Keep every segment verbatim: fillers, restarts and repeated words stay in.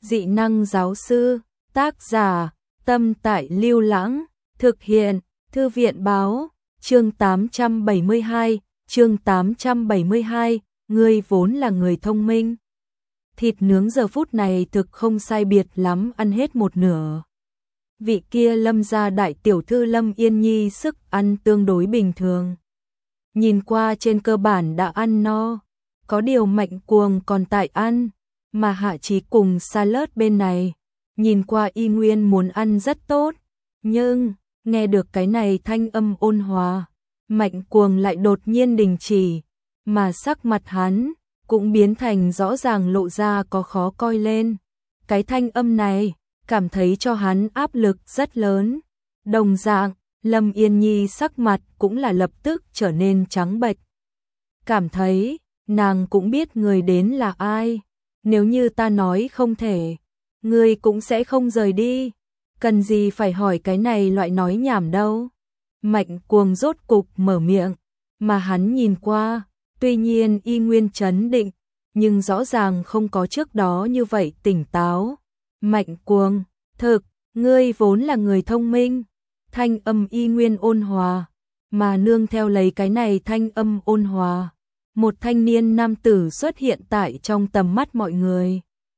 Dị năng giáo sư, tác giả, Tâm Tại Lưu Lãng, thực hiện, Thư viện báo, chương tám trăm bảy mươi hai, chương tám trăm bảy mươi hai, ngươi vốn là người thông minh. Thịt nướng giờ phút này thực không sai biệt lắm ăn hết một nửa. Vị kia Lâm gia đại tiểu thư Lâm Yên Nhi sức ăn tương đối bình thường. Nhìn qua trên cơ bản đã ăn no, có điều Mạnh Cuồng còn tại ăn, mà Hạ Chí cùng salad bên này, nhìn qua y nguyên muốn ăn rất tốt, nhưng nghe được cái này thanh âm ôn hòa, Mạnh Cuồng lại đột nhiên đình chỉ, mà sắc mặt hắn cũng biến thành rõ ràng lộ ra có khó coi lên. Cái thanh âm này cảm thấy cho hắn áp lực rất lớn. Đồng dạng, Lâm Yên Nhi sắc mặt cũng là lập tức trở nên trắng bệch. Cảm thấy, nàng cũng biết người đến là ai. Nếu như ta nói không thể, người cũng sẽ không rời đi. Cần gì phải hỏi cái này loại nói nhảm đâu. Mạnh Cuồng rốt cục mở miệng, mà hắn nhìn qua, tuy nhiên y nguyên trấn định, nhưng rõ ràng không có trước đó như vậy tỉnh táo. Mạnh Cuồng, thực, ngươi vốn là người thông minh. Thanh âm y nguyên ôn hòa, mà nương theo lấy cái này thanh âm ôn hòa, một thanh niên nam tử xuất hiện tại trong tầm mắt mọi người.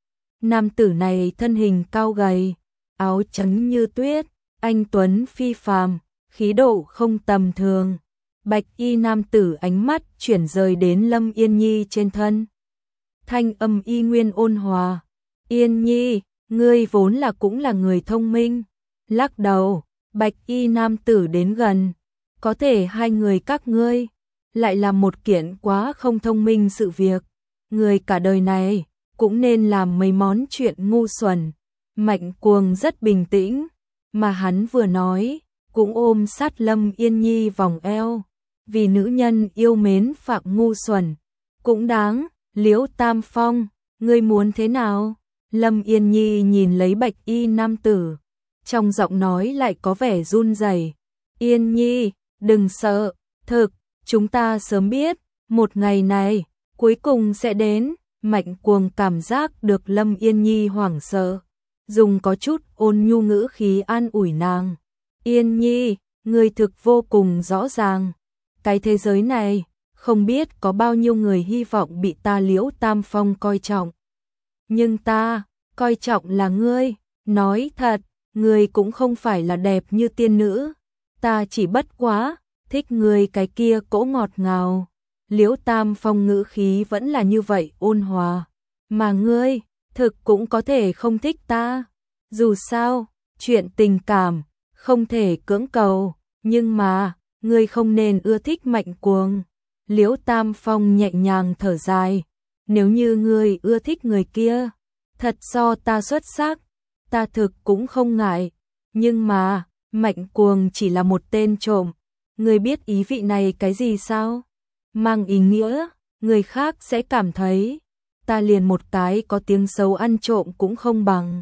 Nam tử này thân hình cao gầy, áo trắng như tuyết, anh tuấn phi phàm, khí độ không tầm thường. Bạch y nam tử ánh mắt chuyển rời đến Lâm Yên Nhi trên thân. Thanh âm y nguyên ôn hòa, Yên Nhi, ngươi vốn là cũng là người thông minh. Lắc đầu, Bạch y nam tử đến gần, có thể hai người các ngươi lại là một kiện quá không thông minh sự việc. Người cả đời này cũng nên làm mấy món chuyện ngu xuẩn. Mạnh Cuồng rất bình tĩnh, mà hắn vừa nói, cũng ôm sát Lâm Yên Nhi vòng eo. Vì nữ nhân yêu mến phạm ngu xuẩn, cũng đáng. Liễu Tam Phong, ngươi muốn thế nào? Lâm Yên Nhi nhìn lấy bạch y nam tử, trong giọng nói lại có vẻ run rẩy. Yên Nhi, đừng sợ, thực, chúng ta sớm biết, một ngày này, cuối cùng sẽ đến. Mạnh Cuồng cảm giác được Lâm Yên Nhi hoảng sợ, dùng có chút ôn nhu ngữ khí an ủi nàng. Yên Nhi, ngươi thực vô cùng rõ ràng. Cái thế giới này, không biết có bao nhiêu người hy vọng bị ta Liễu Tam Phong coi trọng. Nhưng ta, coi trọng là ngươi. Nói thật, ngươi cũng không phải là đẹp như tiên nữ. Ta chỉ bất quá, thích ngươi cái kia cỗ ngọt ngào. Liễu Tam Phong ngữ khí vẫn là như vậy ôn hòa. Mà ngươi, thực cũng có thể không thích ta. Dù sao, chuyện tình cảm, không thể cưỡng cầu. Nhưng mà, ngươi không nên ưa thích Mạnh Cuồng. Liễu Tam Phong nhẹ nhàng thở dài. Nếu như ngươi ưa thích người kia, thật so ta xuất sắc, ta thực cũng không ngại. Nhưng mà, Mạnh Cuồng chỉ là một tên trộm. Ngươi biết ý vị này cái gì sao? Mang ý nghĩa, người khác sẽ cảm thấy, ta liền một cái có tiếng xấu ăn trộm cũng không bằng.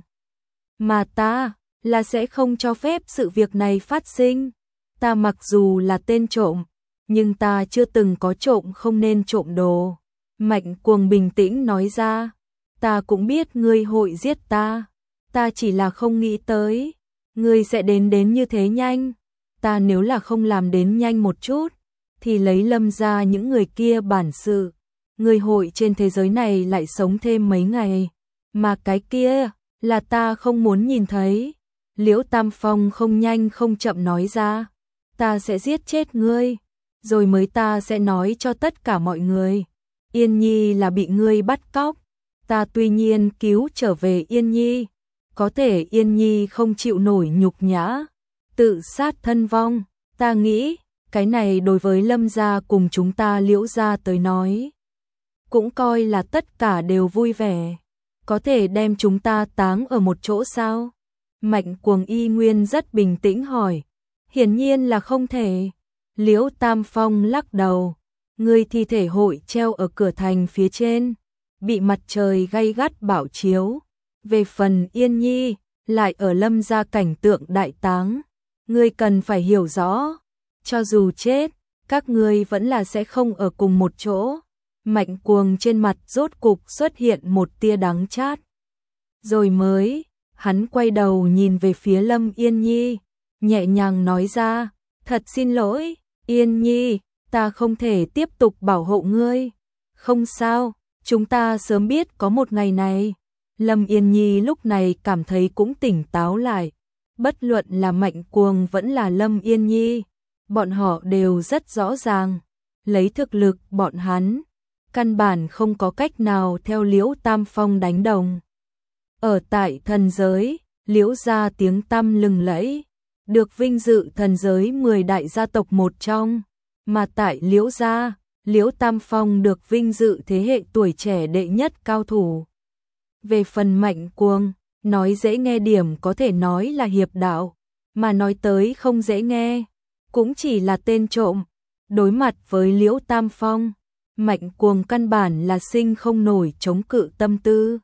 Mà ta, là sẽ không cho phép sự việc này phát sinh. Ta mặc dù là tên trộm, nhưng ta chưa từng có trộm không nên trộm đồ. Mạnh Cuồng bình tĩnh nói ra, ta cũng biết ngươi hội giết ta, ta chỉ là không nghĩ tới, ngươi sẽ đến đến như thế nhanh. Ta nếu là không làm đến nhanh một chút, thì lấy Lâm ra những người kia bản sự, ngươi hội trên thế giới này lại sống thêm mấy ngày. Mà cái kia, là ta không muốn nhìn thấy. Liễu Tam Phong không nhanh không chậm nói ra, ta sẽ giết chết ngươi, rồi mới ta sẽ nói cho tất cả mọi người. Yên Nhi là bị ngươi bắt cóc, ta tuy nhiên cứu trở về Yên Nhi, có thể Yên Nhi không chịu nổi nhục nhã, tự sát thân vong. Ta nghĩ, cái này đối với Lâm gia cùng chúng ta Liễu gia tới nói, cũng coi là tất cả đều vui vẻ. Có thể đem chúng ta táng ở một chỗ sao? Mạnh Cuồng y nguyên rất bình tĩnh hỏi. Hiển nhiên là không thể. Liễu Tam Phong lắc đầu. Ngươi thi thể hội treo ở cửa thành phía trên, bị mặt trời gay gắt bảo chiếu. Về phần Yên Nhi, lại ở Lâm gia cảnh tượng đại táng. Ngươi cần phải hiểu rõ, cho dù chết, các ngươi vẫn là sẽ không ở cùng một chỗ. Mạnh Cuồng trên mặt rốt cục xuất hiện một tia đắng chát. Rồi mới, hắn quay đầu nhìn về phía Lâm Yên Nhi, nhẹ nhàng nói ra, thật xin lỗi, Yên Nhi, ta không thể tiếp tục bảo hộ ngươi. Không sao, chúng ta sớm biết có một ngày này. Lâm Yên Nhi lúc này cảm thấy cũng tỉnh táo lại. Bất luận là Mạnh Cuồng vẫn là Lâm Yên Nhi, bọn họ đều rất rõ ràng. Lấy thực lực bọn hắn, căn bản không có cách nào theo Liễu Tam Phong đánh đồng. Ở tại thần giới, Liễu gia tiếng tăm lừng lẫy, được vinh dự thần giới mười đại gia tộc một trong, mà tại Liễu gia, Liễu Tam Phong được vinh dự thế hệ tuổi trẻ đệ nhất cao thủ. Về phần Mạnh Cuồng, nói dễ nghe điểm có thể nói là hiệp đạo, mà nói tới không dễ nghe, cũng chỉ là tên trộm. Đối mặt với Liễu Tam Phong, Mạnh Cuồng căn bản là sinh không nổi chống cự tâm tư.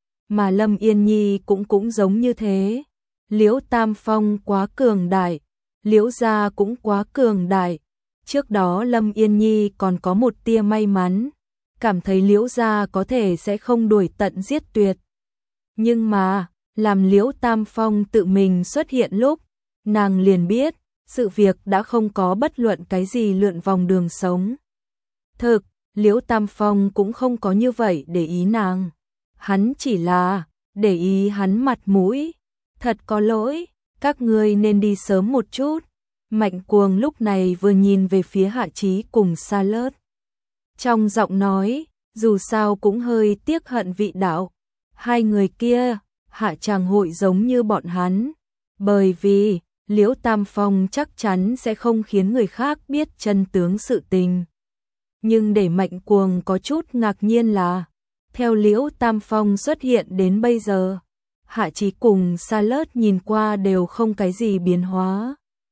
Mà Lâm Yên Nhi cũng cũng giống như thế. Liễu Tam Phong quá cường đại, Liễu gia cũng quá cường đại. Trước đó Lâm Yên Nhi còn có một tia may mắn, cảm thấy Liễu gia có thể sẽ không đuổi tận giết tuyệt. Nhưng mà, làm Liễu Tam Phong tự mình xuất hiện lúc, nàng liền biết, sự việc đã không có bất luận cái gì lượn vòng đường sống. Thực, Liễu Tam Phong cũng không có như vậy để ý nàng. Hắn chỉ là để ý hắn mặt mũi. Thật có lỗi, các ngươi nên đi sớm một chút. Mạnh Cuồng lúc này vừa nhìn về phía Hạ Chí cùng Sa Lớt. Trong giọng nói, dù sao cũng hơi tiếc hận vị đạo. Hai người kia, hạ chàng hội giống như bọn hắn. Bởi vì, Liễu Tam Phong chắc chắn sẽ không khiến người khác biết chân tướng sự tình. Nhưng để Mạnh Cuồng có chút ngạc nhiên là, theo Liễu Tam Phong xuất hiện đến bây giờ, Hạ Chí cùng Sa Lớt nhìn qua đều không cái gì biến hóa.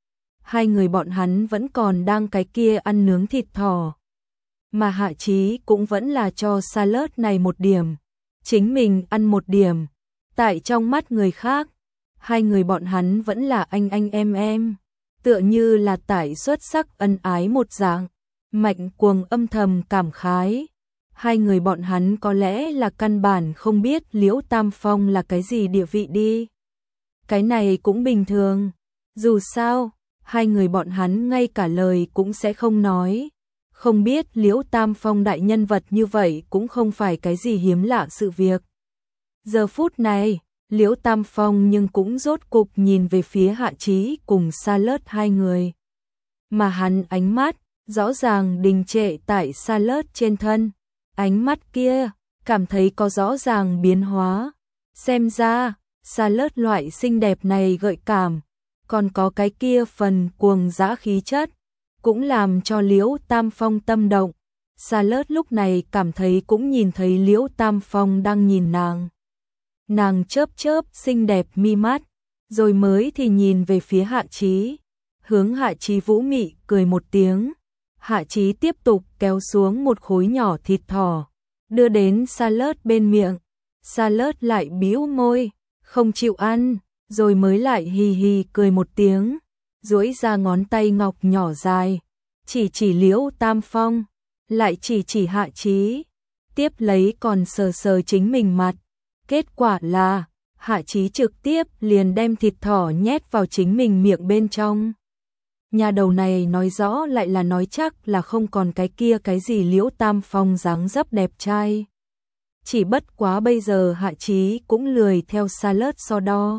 Hai người bọn hắn vẫn còn đang cái kia ăn nướng thịt thỏ. Mà Hạ Chí cũng vẫn là cho Sa Lớt này một điểm, chính mình ăn một điểm. Tại trong mắt người khác, hai người bọn hắn vẫn là anh anh em em, tựa như là tại xuất sắc ân ái một dạng. Mạnh Cuồng âm thầm cảm khái, hai người bọn hắn có lẽ là căn bản không biết Liễu Tam Phong là cái gì địa vị đi. Cái này cũng bình thường, dù sao, hai người bọn hắn ngay cả lời cũng sẽ không nói. Không biết Liễu Tam Phong đại nhân vật như vậy cũng không phải cái gì hiếm lạ sự việc. Giờ phút này, Liễu Tam Phong nhưng cũng rốt cục nhìn về phía Hạ Chí cùng Sa Lớt hai người. Mà hắn ánh mắt, rõ ràng đình trệ tại Sa Lớt trên thân. Ánh mắt kia, cảm thấy có rõ ràng biến hóa. Xem ra, Sa Lớt loại xinh đẹp này gợi cảm, còn có cái kia phần cuồng dã khí chất, cũng làm cho Liễu Tam Phong tâm động. Sa Lớt lúc này cảm thấy cũng nhìn thấy Liễu Tam Phong đang nhìn nàng. Nàng chớp chớp xinh đẹp mi mắt, rồi mới thì nhìn về phía Hạ Chí, hướng Hạ Chí vũ mị cười một tiếng. Hạ Chí tiếp tục kéo xuống một khối nhỏ thịt thỏ, đưa đến Sa Lớt bên miệng. Sa Lớt lại bĩu môi, không chịu ăn, rồi mới lại hì hì cười một tiếng, duỗi ra ngón tay ngọc nhỏ dài, chỉ chỉ Liễu Tam Phong, lại chỉ chỉ Hạ Chí, tiếp lấy còn sờ sờ chính mình mặt. Kết quả là, Hạ Chí trực tiếp liền đem thịt thỏ nhét vào chính mình miệng bên trong. Nhà đầu này nói rõ lại là nói chắc là không còn cái kia cái gì Liễu Tam Phong dáng dấp đẹp trai. Chỉ bất quá bây giờ Hạ Chí cũng lười theo Sa Lớt so đo.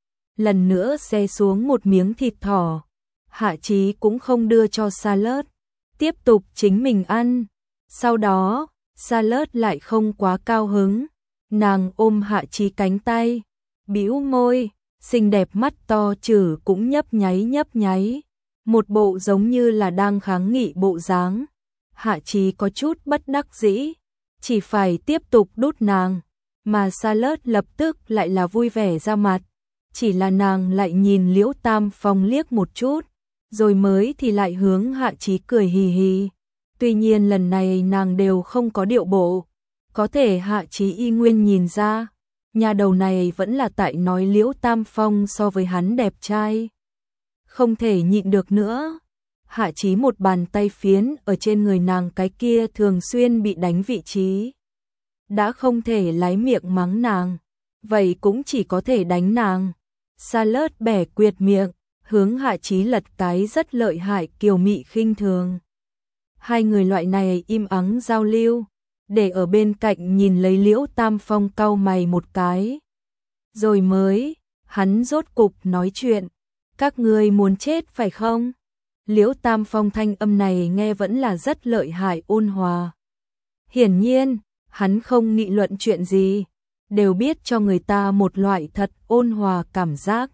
Lần nữa xe xuống một miếng thịt thỏ, Hạ Chí cũng không đưa cho Sa Lớt, tiếp tục chính mình ăn. Sau đó, Sa Lớt lại không quá cao hứng, nàng ôm Hạ Chí cánh tay, bĩu môi, xinh đẹp mắt to trừ cũng nhấp nháy nhấp nháy, một bộ giống như là đang kháng nghị bộ dáng. Hạ Chí có chút bất đắc dĩ, chỉ phải tiếp tục đút nàng, mà Sa Lớt lập tức lại là vui vẻ ra mặt, chỉ là nàng lại nhìn Liễu Tam Phong liếc một chút, rồi mới thì lại hướng Hạ Chí cười hì hì. Tuy nhiên lần này nàng đều không có điệu bộ, có thể Hạ Chí y nguyên nhìn ra, nhà đầu này vẫn là tại nói Liễu Tam Phong so với hắn đẹp trai. Không thể nhịn được nữa, Hạ Chí một bàn tay phiến ở trên người nàng cái kia thường xuyên bị đánh vị trí. Đã không thể lái miệng mắng nàng, vậy cũng chỉ có thể đánh nàng. Charlotte bẻ quyệt miệng, hướng Hạ Chí lật cái rất lợi hại kiều mị khinh thường. Hai người loại này im ắng giao lưu, để ở bên cạnh nhìn lấy Liễu Tam Phong cau mày một cái. Rồi mới, hắn rốt cục nói chuyện, các ngươi muốn chết phải không? Liễu Tam Phong thanh âm này nghe vẫn là rất lợi hại ôn hòa. Hiển nhiên, hắn không nghị luận chuyện gì, đều biết cho người ta một loại thật ôn hòa cảm giác.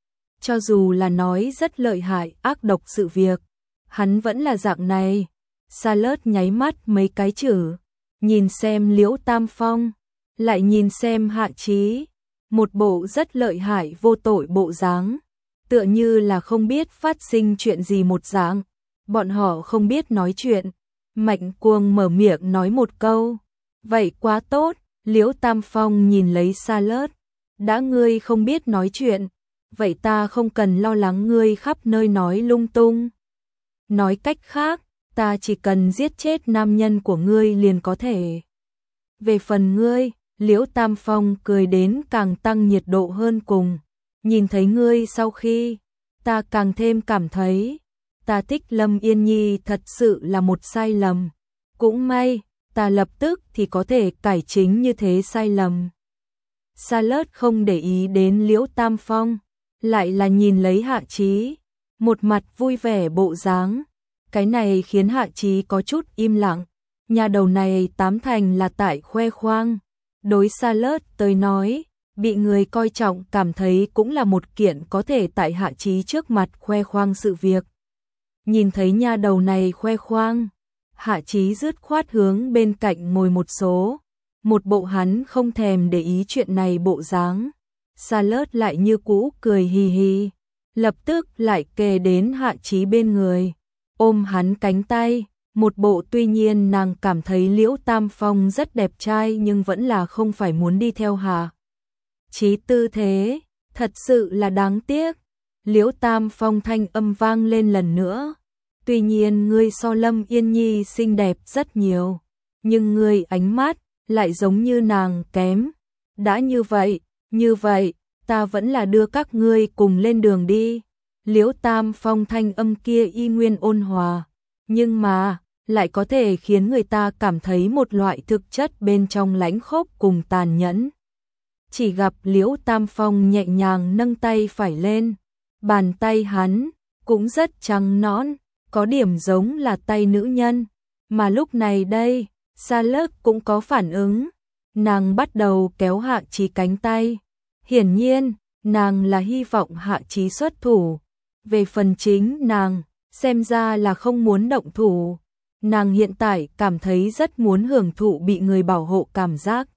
Cho dù là nói rất lợi hại ác độc sự việc, hắn vẫn là dạng này. Charlotte nháy mắt mấy cái chữ, nhìn xem Liễu Tam Phong, lại nhìn xem Hạ Chí, một bộ rất lợi hại vô tội bộ dáng, tựa như là không biết phát sinh chuyện gì một dạng. Bọn họ không biết nói chuyện. Mạnh Cuồng mở miệng nói một câu, vậy quá tốt. Liễu Tam Phong nhìn lấy Charlotte, đã ngươi không biết nói chuyện, vậy ta không cần lo lắng ngươi khắp nơi nói lung tung. Nói cách khác, ta chỉ cần giết chết nam nhân của ngươi liền có thể. Về phần ngươi, Liễu Tam Phong cười đến càng tăng nhiệt độ hơn cùng. Nhìn thấy ngươi sau khi, ta càng thêm cảm thấy, ta thích Lâm Yên Nhi thật sự là một sai lầm. Cũng may, ta lập tức thì có thể cải chính như thế sai lầm. Charlotte không để ý đến Liễu Tam Phong, lại là nhìn lấy Hạ Chí, một mặt vui vẻ bộ dáng. Cái này khiến Hạ Chí có chút im lặng, nhà đầu này tám thành là tại khoe khoang. Đối Charlotte tới nói, bị người coi trọng cảm thấy cũng là một kiện có thể tại Hạ Chí trước mặt khoe khoang sự việc. Nhìn thấy nhà đầu này khoe khoang, Hạ Chí dứt khoát hướng bên cạnh ngồi một số, một bộ hắn không thèm để ý chuyện này bộ dáng. Charlotte lại như cũ cười hì hì, lập tức lại kề đến Hạ Chí bên người, ôm hắn cánh tay, một bộ tuy nhiên nàng cảm thấy Liễu Tam Phong rất đẹp trai nhưng vẫn là không phải muốn đi theo Hạ Chí tư thế, thật sự là đáng tiếc. Liễu Tam Phong thanh âm vang lên lần nữa, tuy nhiên ngươi so Lâm Yên Nhi xinh đẹp rất nhiều, nhưng ngươi ánh mắt lại giống như nàng kém. Đã như vậy, như vậy, ta vẫn là đưa các ngươi cùng lên đường đi. Liễu Tam Phong thanh âm kia y nguyên ôn hòa, nhưng mà lại có thể khiến người ta cảm thấy một loại thực chất bên trong lãnh khốc cùng tàn nhẫn. Chỉ gặp Liễu Tam Phong nhẹ nhàng nâng tay phải lên, bàn tay hắn cũng rất trắng nõn, có điểm giống là tay nữ nhân, mà lúc này đây, Charlotte cũng có phản ứng, nàng bắt đầu kéo Hạ Chí cánh tay. Hiển nhiên, nàng là hy vọng Hạ Chí xuất thủ. Về phần chính nàng, xem ra là không muốn động thủ. Nàng hiện tại cảm thấy rất muốn hưởng thụ bị người bảo hộ cảm giác.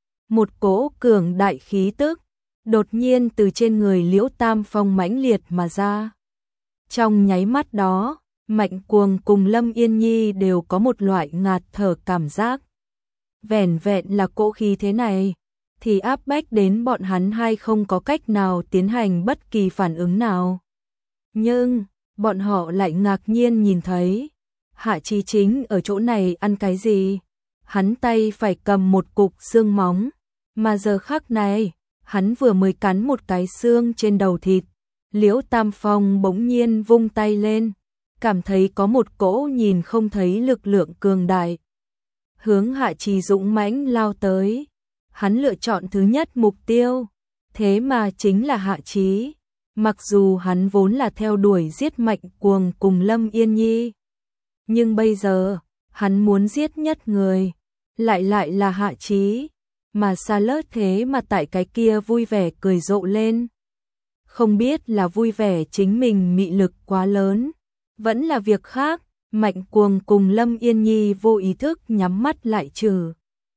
Một cỗ cường đại khí tức đột nhiên từ trên người Liễu Tam Phong mãnh liệt mà ra. Trong nháy mắt đó, Mạnh Cuồng cùng Lâm Yên Nhi đều có một loại ngạt thở cảm giác. Vẻn vẹn là cỗ khí thế này, thì áp bách đến bọn hắn hay không có cách nào tiến hành bất kỳ phản ứng nào. Nhưng, bọn họ lại ngạc nhiên nhìn thấy, Hạ Chí chính ở chỗ này ăn cái gì? Hắn tay phải cầm một cục xương móng, mà giờ khắc này, hắn vừa mới cắn một cái xương trên đầu thịt. Liễu Tam Phong bỗng nhiên vung tay lên, cảm thấy có một cỗ nhìn không thấy lực lượng cường đại hướng Hạ Chí dũng mãnh lao tới. Hắn lựa chọn thứ nhất mục tiêu, thế mà chính là Hạ Chí. Mặc dù hắn vốn là theo đuổi giết Mạnh Cuồng cùng Lâm Yên Nhi, nhưng bây giờ, hắn muốn giết nhất người, lại lại là Hạ Chí, mà Charlotte thế mà tại cái kia vui vẻ cười rộ lên. Không biết là vui vẻ chính mình mị lực quá lớn, vẫn là việc khác. Mạnh Cuồng cùng Lâm Yên Nhi vô ý thức nhắm mắt lại trừ.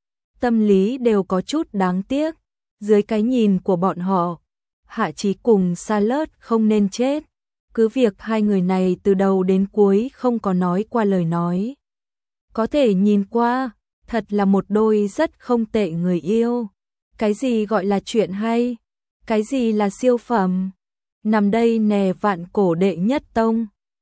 Tâm lý đều có chút đáng tiếc, dưới cái nhìn của bọn họ, Hạ Chí cùng Charlotte không nên chết. Cứ việc hai người này từ đầu đến cuối không có nói qua lời nói. Có thể nhìn qua, thật là một đôi rất không tệ người yêu. Cái gì gọi là chuyện hay? Cái gì là siêu phẩm? Nằm đây nè vạn cổ đệ nhất tông.